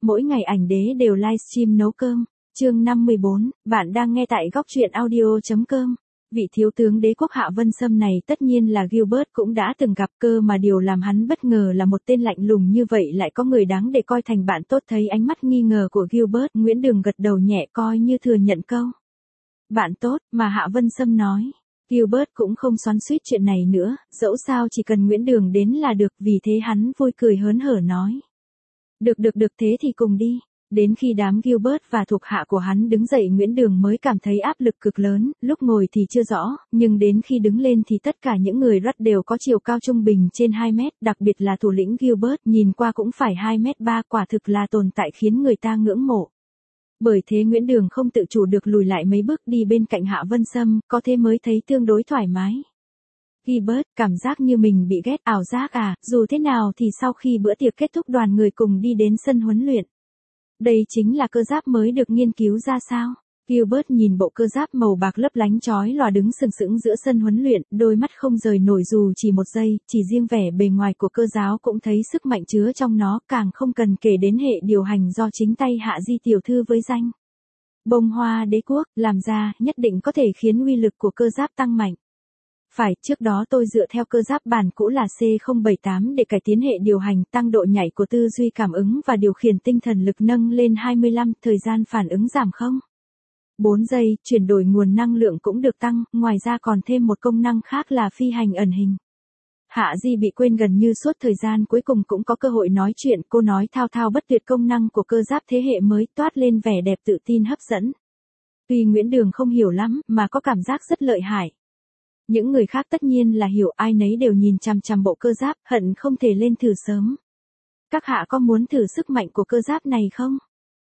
mỗi ngày ảnh đế đều livestream nấu cơm. Chương 54, bạn đang nghe tại góc truyện audio.com. Vị thiếu tướng đế quốc Hạ Vân Sâm này tất nhiên là Gilbert cũng đã từng gặp, cơ mà điều làm hắn bất ngờ là một tên lạnh lùng như vậy lại có người đáng để coi thành bạn tốt. Thấy ánh mắt nghi ngờ của Gilbert, Nguyễn Đường gật đầu nhẹ coi như thừa nhận câu bạn tốt mà Hạ Vân Sâm nói. Gilbert cũng không xoắn xuýt chuyện này nữa, dẫu sao chỉ cần Nguyễn Đường đến là được, vì thế hắn vui cười hớn hở nói. Được thế thì cùng đi. Đến khi đám Gilbert và thuộc hạ của hắn đứng dậy, Nguyễn Đường mới cảm thấy áp lực cực lớn, lúc ngồi thì chưa rõ, nhưng đến khi đứng lên thì tất cả những người rất đều có chiều cao trung bình trên 2 mét, đặc biệt là thủ lĩnh Gilbert nhìn qua cũng phải 2m3, quả thực là tồn tại khiến người ta ngưỡng mộ. Bởi thế Nguyễn Đường không tự chủ được lùi lại mấy bước đi bên cạnh Hạ Vân Sâm, có thế mới thấy tương đối thoải mái. Gilbert, cảm giác như mình bị ghét, ảo giác à? Dù thế nào thì sau khi bữa tiệc kết thúc, đoàn người cùng đi đến sân huấn luyện. Đây chính là cơ giáp mới được nghiên cứu ra sao? Gilbert nhìn bộ cơ giáp màu bạc lấp lánh chói lòa đứng sừng sững giữa sân huấn luyện, đôi mắt không rời nổi dù chỉ một giây, chỉ riêng vẻ bề ngoài của cơ giáo cũng thấy sức mạnh chứa trong nó, càng không cần kể đến hệ điều hành do chính tay Hạ Di tiểu thư với danh Bông Hoa Đế Quốc làm ra, nhất định có thể khiến uy lực của cơ giáp tăng mạnh. Phải, trước đó tôi dựa theo cơ giáp bản cũ là C078 để cải tiến hệ điều hành, tăng độ nhạy của tư duy cảm ứng và điều khiển tinh thần lực nâng lên 25, thời gian phản ứng giảm 4 giây, chuyển đổi nguồn năng lượng cũng được tăng, ngoài ra còn thêm một công năng khác là phi hành ẩn hình. Hạ Di bị quên gần như suốt thời gian, cuối cùng cũng có cơ hội nói chuyện, cô nói thao thao bất tuyệt công năng của cơ giáp thế hệ mới, toát lên vẻ đẹp tự tin hấp dẫn. Tuy Nguyễn Đường không hiểu lắm, mà có cảm giác rất lợi hại. Những người khác tất nhiên là hiểu, ai nấy đều nhìn chằm chằm bộ cơ giáp, hận không thể lên thử sớm. Các hạ có muốn thử sức mạnh của cơ giáp này không?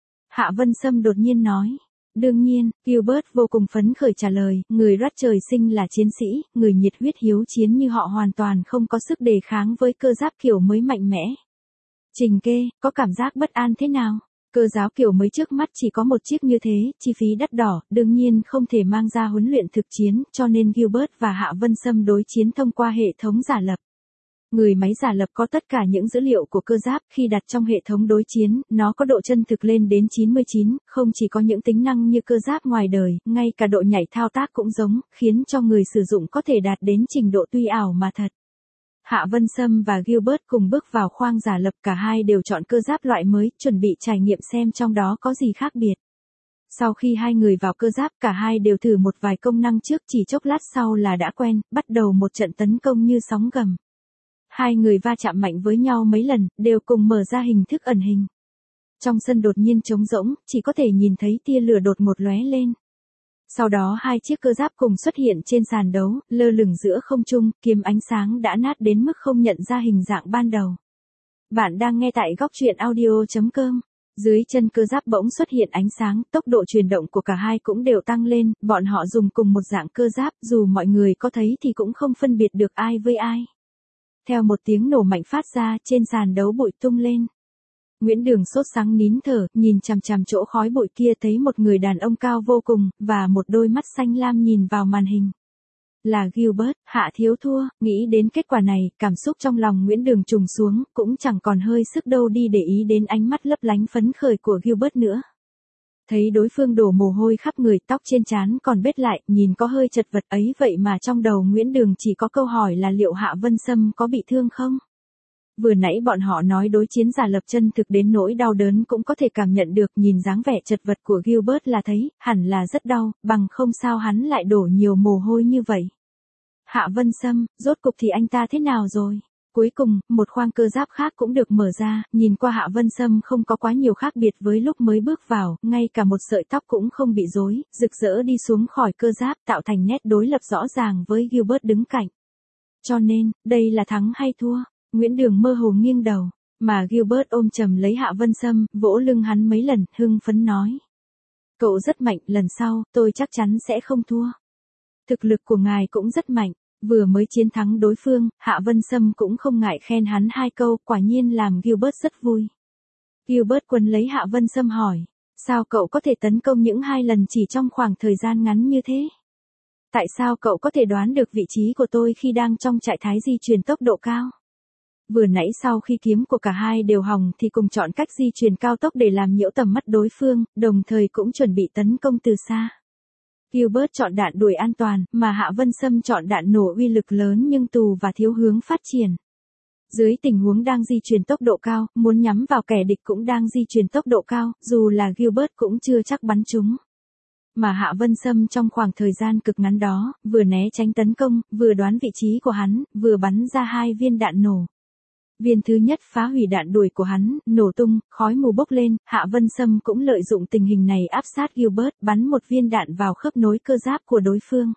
Hạ Vân Sâm đột nhiên nói. Đương nhiên, Gilbert vô cùng phấn khởi trả lời, người Rắt trời sinh là chiến sĩ, người nhiệt huyết hiếu chiến như họ hoàn toàn không có sức đề kháng với cơ giáp kiểu mới mạnh mẽ. Trình Kê, có cảm giác bất an thế nào? Cơ giáo kiểu mới trước mắt chỉ có một chiếc như thế, chi phí đắt đỏ, đương nhiên không thể mang ra huấn luyện thực chiến, cho nên Gilbert và Hạ Vân Sâm đối chiến thông qua hệ thống giả lập. Người máy giả lập có tất cả những dữ liệu của cơ giáp, khi đặt trong hệ thống đối chiến, nó có độ chân thực lên đến 99, không chỉ có những tính năng như cơ giáp ngoài đời, ngay cả độ nhảy thao tác cũng giống, khiến cho người sử dụng có thể đạt đến trình độ tuy ảo mà thật. Hạ Vân Sâm và Gilbert cùng bước vào khoang giả lập, cả hai đều chọn cơ giáp loại mới, chuẩn bị trải nghiệm xem trong đó có gì khác biệt. Sau khi hai người vào cơ giáp, cả hai đều thử một vài công năng trước, chỉ chốc lát sau là đã quen, bắt đầu một trận tấn công như sóng gầm. Hai người va chạm mạnh với nhau mấy lần, đều cùng mở ra hình thức ẩn hình. Trong sân đột nhiên trống rỗng, chỉ có thể nhìn thấy tia lửa đột ngột lóe lên. Sau đó hai chiếc cơ giáp cùng xuất hiện trên sàn đấu, lơ lửng giữa không trung, kiếm ánh sáng đã nát đến mức không nhận ra hình dạng ban đầu. Bạn đang nghe tại góc truyện audio.com. Dưới chân cơ giáp bỗng xuất hiện ánh sáng, tốc độ chuyển động của cả hai cũng đều tăng lên, bọn họ dùng cùng một dạng cơ giáp, dù mọi người có thấy thì cũng không phân biệt được ai với ai. Theo một tiếng nổ mạnh phát ra, trên sàn đấu bụi tung lên. Nguyễn Đường sốt sắng nín thở, nhìn chằm chằm chỗ khói bụi kia, thấy một người đàn ông cao vô cùng, và một đôi mắt xanh lam nhìn vào màn hình. Là Gilbert. Hạ thiếu thua, nghĩ đến kết quả này, cảm xúc trong lòng Nguyễn Đường trùng xuống, cũng chẳng còn hơi sức đâu đi để ý đến ánh mắt lấp lánh phấn khởi của Gilbert nữa. Thấy đối phương đổ mồ hôi khắp người, tóc trên trán còn bết lại, nhìn có hơi chật vật ấy, vậy mà trong đầu Nguyễn Đường chỉ có câu hỏi là liệu Hạ Vân Sâm có bị thương không? Vừa nãy bọn họ nói đối chiến giả lập chân thực đến nỗi đau đớn cũng có thể cảm nhận được, nhìn dáng vẻ chật vật của Gilbert là thấy, hẳn là rất đau, bằng không sao hắn lại đổ nhiều mồ hôi như vậy. Hạ Vân Sâm, rốt cục thì anh ta thế nào rồi? Cuối cùng, một khoang cơ giáp khác cũng được mở ra, nhìn qua Hạ Vân Sâm không có quá nhiều khác biệt với lúc mới bước vào, ngay cả một sợi tóc cũng không bị rối, rực rỡ đi xuống khỏi cơ giáp, tạo thành nét đối lập rõ ràng với Gilbert đứng cạnh. Cho nên, đây là thắng hay thua? Nguyễn Đường mơ hồ nghiêng đầu, mà Gilbert ôm chầm lấy Hạ Vân Sâm, vỗ lưng hắn mấy lần, hưng phấn nói. Cậu rất mạnh, lần sau, tôi chắc chắn sẽ không thua. Thực lực của ngài cũng rất mạnh. Vừa mới chiến thắng đối phương, Hạ Vân Sâm cũng không ngại khen hắn hai câu, quả nhiên làm Gilbert rất vui. Gilbert quấn lấy Hạ Vân Sâm hỏi, sao cậu có thể tấn công những 2 lần chỉ trong khoảng thời gian ngắn như thế? Tại sao cậu có thể đoán được vị trí của tôi khi đang trong trạng thái di chuyển tốc độ cao? Vừa nãy sau khi kiếm của cả hai đều hỏng thì cùng chọn cách di chuyển cao tốc để làm nhiễu tầm mắt đối phương, đồng thời cũng chuẩn bị tấn công từ xa. Gilbert chọn đạn đuổi an toàn, mà Hạ Vân Sâm chọn đạn nổ uy lực lớn nhưng tù và thiếu hướng phát triển. Dưới tình huống đang di chuyển tốc độ cao, muốn nhắm vào kẻ địch cũng đang di chuyển tốc độ cao, dù là Gilbert cũng chưa chắc bắn trúng. Mà Hạ Vân Sâm trong khoảng thời gian cực ngắn đó, vừa né tránh tấn công, vừa đoán vị trí của hắn, vừa bắn ra 2 viên đạn nổ. Viên thứ nhất phá hủy đạn đuổi của hắn, nổ tung, khói mù bốc lên, Hạ Vân Sâm cũng lợi dụng tình hình này áp sát Gilbert, bắn một viên đạn vào khớp nối cơ giáp của đối phương.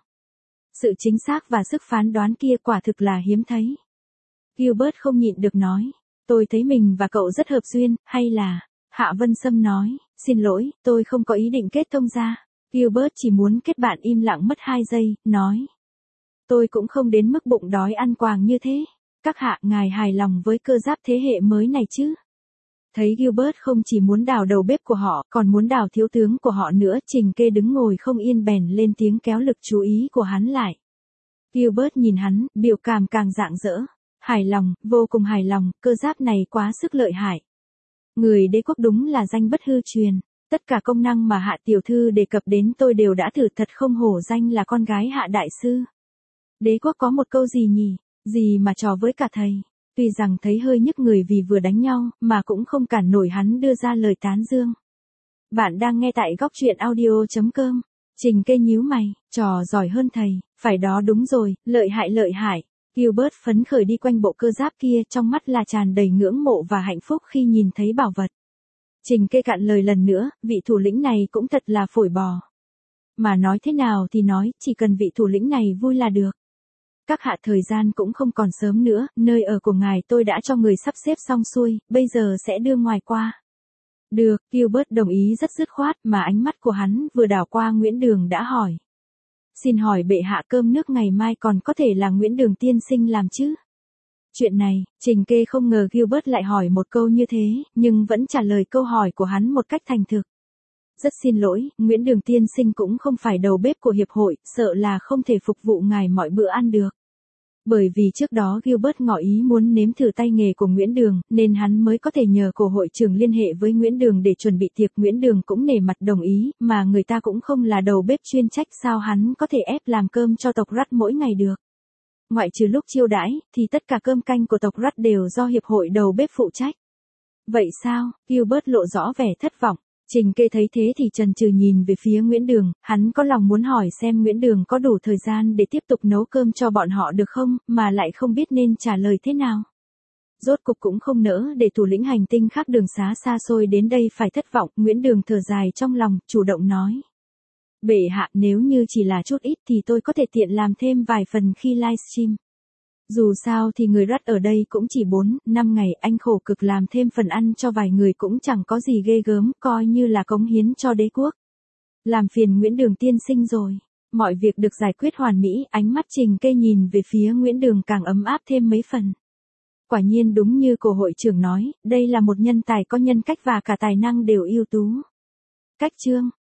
Sự chính xác và sức phán đoán kia quả thực là hiếm thấy. Gilbert không nhịn được nói, tôi thấy mình và cậu rất hợp duyên, hay là... Hạ Vân Sâm nói, xin lỗi, tôi không có ý định kết thông ra. Gilbert chỉ muốn kết bạn im lặng mất 2 giây, nói. Tôi cũng không đến mức bụng đói ăn quàng như thế. Các hạ, ngài hài lòng với cơ giáp thế hệ mới này chứ? Thấy Gilbert không chỉ muốn đào đầu bếp của họ, còn muốn đào thiếu tướng của họ nữa, Trình Kê đứng ngồi không yên bèn lên tiếng kéo lực chú ý của hắn lại. Gilbert nhìn hắn, biểu cảm càng rạng rỡ. Hài lòng, vô cùng hài lòng, cơ giáp này quá sức lợi hại. Người đế quốc đúng là danh bất hư truyền. Tất cả công năng mà Hạ tiểu thư đề cập đến tôi đều đã thử, thật không hổ danh là con gái Hạ đại sư. Đế quốc có một câu gì nhỉ? Gì mà trò với cả thầy. Tuy rằng thấy hơi nhức người vì vừa đánh nhau, mà cũng không cản nổi hắn đưa ra lời tán dương. Bạn đang nghe tại góc truyện audio.com. Trình Kê nhíu mày, trò giỏi hơn thầy, phải đó, đúng rồi, lợi hại lợi hại. Gilbert phấn khởi đi quanh bộ cơ giáp kia, trong mắt là tràn đầy ngưỡng mộ và hạnh phúc khi nhìn thấy bảo vật. Trình Kê cạn lời lần nữa, vị thủ lĩnh này cũng thật là phổi bò. Mà nói thế nào thì nói, chỉ cần vị thủ lĩnh này vui là được. Các hạ, thời gian cũng không còn sớm nữa, nơi ở của ngài tôi đã cho người sắp xếp xong xuôi, bây giờ sẽ đưa ngoài qua. Được, Gilbert đồng ý rất dứt khoát, mà ánh mắt của hắn vừa đảo qua Nguyễn Đường đã hỏi. Xin hỏi bệ hạ, cơm nước ngày mai còn có thể là Nguyễn Đường tiên sinh làm chứ? Chuyện này, Trình Kê không ngờ Gilbert lại hỏi một câu như thế, nhưng vẫn trả lời câu hỏi của hắn một cách thành thực. Rất xin lỗi, Nguyễn Đường tiên sinh cũng không phải đầu bếp của hiệp hội, sợ là không thể phục vụ ngài mọi bữa ăn được. Bởi vì trước đó Gilbert ngỏ ý muốn nếm thử tay nghề của Nguyễn Đường, nên hắn mới có thể nhờ cổ hội trưởng liên hệ với Nguyễn Đường để chuẩn bị tiệc. Nguyễn Đường cũng nể mặt đồng ý, mà người ta cũng không là đầu bếp chuyên trách, sao hắn có thể ép làm cơm cho tộc Rudd mỗi ngày được. Ngoại trừ lúc chiêu đãi, thì tất cả cơm canh của tộc Rudd đều do hiệp hội đầu bếp phụ trách. Vậy sao? Gilbert lộ rõ vẻ thất vọng. Trình Kê thấy thế thì chần chừ nhìn về phía Nguyễn Đường, hắn có lòng muốn hỏi xem Nguyễn Đường có đủ thời gian để tiếp tục nấu cơm cho bọn họ được không, mà lại không biết nên trả lời thế nào. Rốt cục cũng không nỡ để thủ lĩnh hành tinh khác đường xá xa xôi đến đây phải thất vọng. Nguyễn Đường thở dài trong lòng, chủ động nói. Bệ hạ, nếu như chỉ là chút ít thì tôi có thể tiện làm thêm vài phần khi livestream. Dù sao thì người Rudd ở đây cũng chỉ 4-5 ngày, anh khổ cực làm thêm phần ăn cho vài người cũng chẳng có gì ghê gớm, coi như là cống hiến cho đế quốc. Làm phiền Nguyễn Đường tiên sinh rồi. Mọi việc được giải quyết hoàn mỹ, ánh mắt Trình Kê nhìn về phía Nguyễn Đường càng ấm áp thêm mấy phần. Quả nhiên đúng như cổ hội trưởng nói, đây là một nhân tài có nhân cách và cả tài năng đều ưu tú. Cách chương